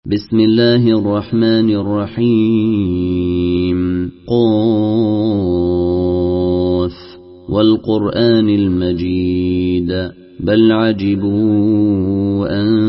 بسم الله الرحمن الرحيم قاف والقرآن المجيد بل عجبوا أن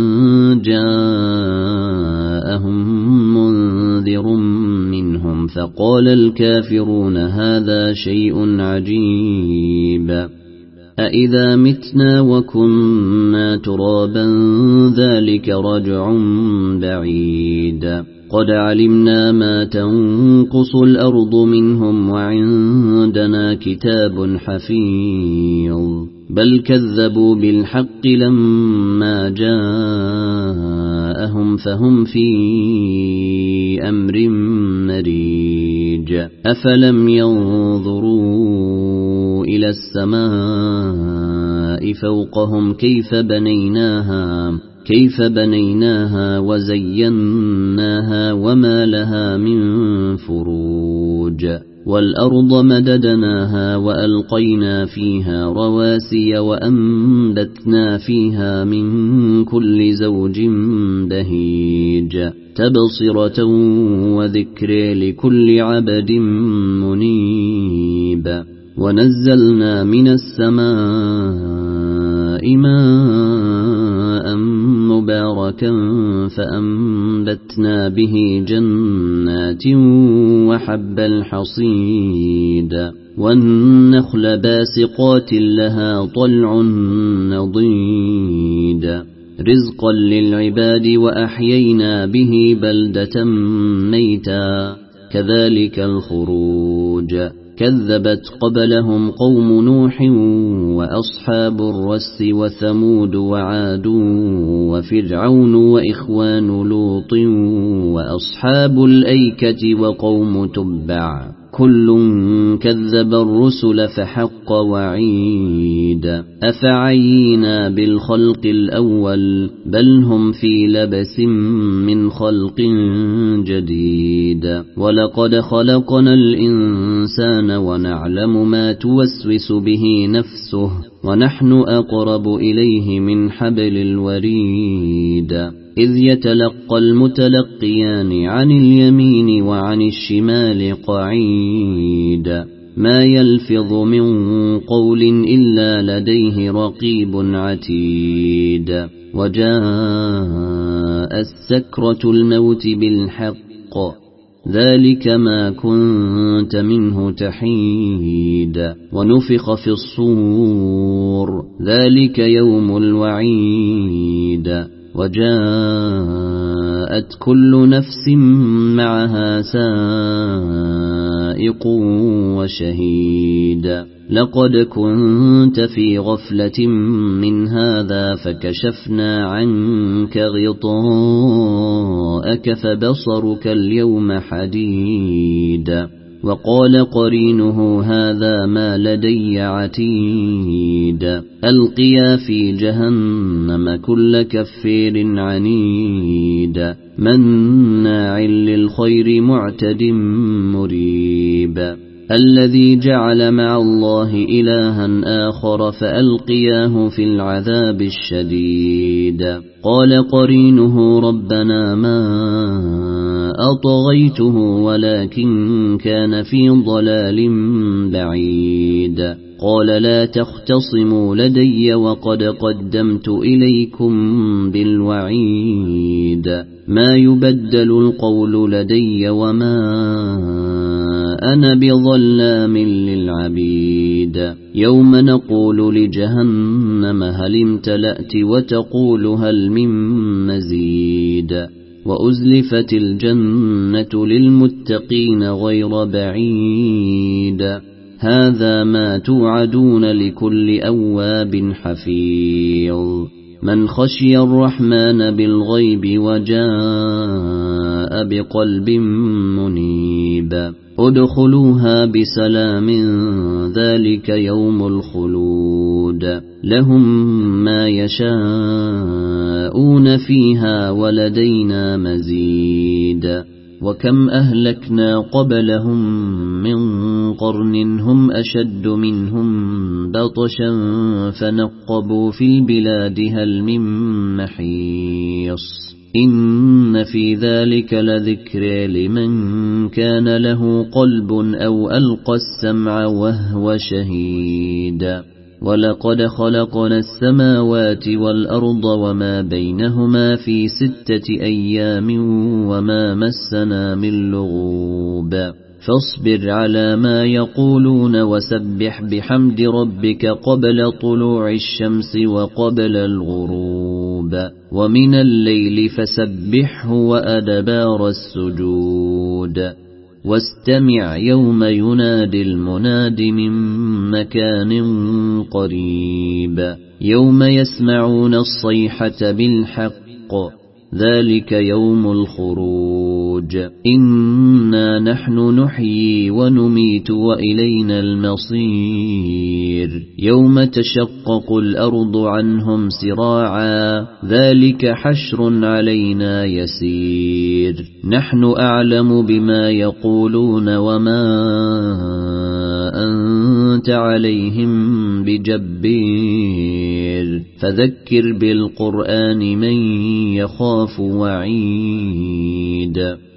جاءهم منذر منهم فقال الكافرون هذا شيء عجيب أإذا متنا وكنا ترابا ذلك رجع بعيد قد علمنا ما تنقص الأرض منهم وعندنا كتاب حفيظ بل كذبوا بالحق لما جاءهم فهم في أمر مريج أفلم ينظروا إلى السماء فوقهم كيف بنيناها وزيناها وما لها من فروج والأرض مددناها وألقينا فيها رواسي وأنبتنا فيها من كل زوج بهيج تبصرة وذكر لكل عبد منيب ونزلنا من السماء ماء مباركا فأنبتنا به جنات وحب الحصيد والنخل باسقات لها طلع نضيد رزقا للعباد وأحيينا به بلدة ميتا كذلك الخروج كذبت قبلهم قوم نوح وأصحاب الرس وثمود وعاد وفرعون وإخوان لوط وأصحاب الأيكة وقوم تبع كل كذب الرسل فحق وعيد أفعينا بالخلق الأول بل هم في لبس من خلق جديد ولقد خلقنا الإنسان ونعلم ما توسوس به نفسه ونحن أقرب إليه من حبل الوريد إذ يتلقى المتلقيان عن اليمين وعن الشمال قعيد ما يلفظ من قول إلا لديه رقيب عتيد وجاء السكرة الموت بالحق ذلك ما كنت منه تحيد ونفخ في الصور ذلك يوم الوعيد وجاءت كل نفس معها سائق وشهيد لقد كنت في غفلة من هذا فكشفنا عنك غطاءك فبصرك اليوم حديد وقال قرينه هذا ما لدي عتيد ألقيا في جهنم كل كفير عنيد مناع للخير معتد مريب الذي جعل مع الله إلها آخر فألقياه في العذاب الشديد قال قرينه ربنا ما أطغيته ولكن كان في ضلال بعيد قال لا تختصموا لدي وقد قدمت إليكم بالوعيد ما يبدل القول لدي وما أنا بظلام للعبيد يوم نقول لجهنم هل امتلأت وتقول هل من مزيد وأزلفت الجنة للمتقين غير بعيد هذا ما توعدون لكل أواب حفيظ من خشي الرحمن بالغيب وجاء بقلب منيب ادخلوها بسلام ذلك يوم الخلود لهم ما يشاءون فيها ولدينا مزيد وكم أهلكنا قبلهم من قرن هم أشد منهم بطشا فنقبوا في البلاد هل من محيص إن في ذلك لذكر لمن كان له قلب أو ألقى السمع وهو شهيد ولقد خلقنا السماوات والأرض وما بينهما في 6 أيام وما مسنا من لغوب فاصبر على ما يقولون وسبح بحمد ربك قبل طلوع الشمس وقبل الغروب ومن الليل فسبحه وأدبار السجود واستمع يوم ينادي المناد من مكان قريب يوم يسمعون الصيحة بالحق ذلك يوم الخروج إنا نحن نحيي ونميت وإلينا المصير يوم تشقق الأرض عنهم سراعا ذلك حشر علينا يسير نحن أعلم بما يقولون وما أنت عليهم بجبير فذكر بالقرآن من يخاف وعيد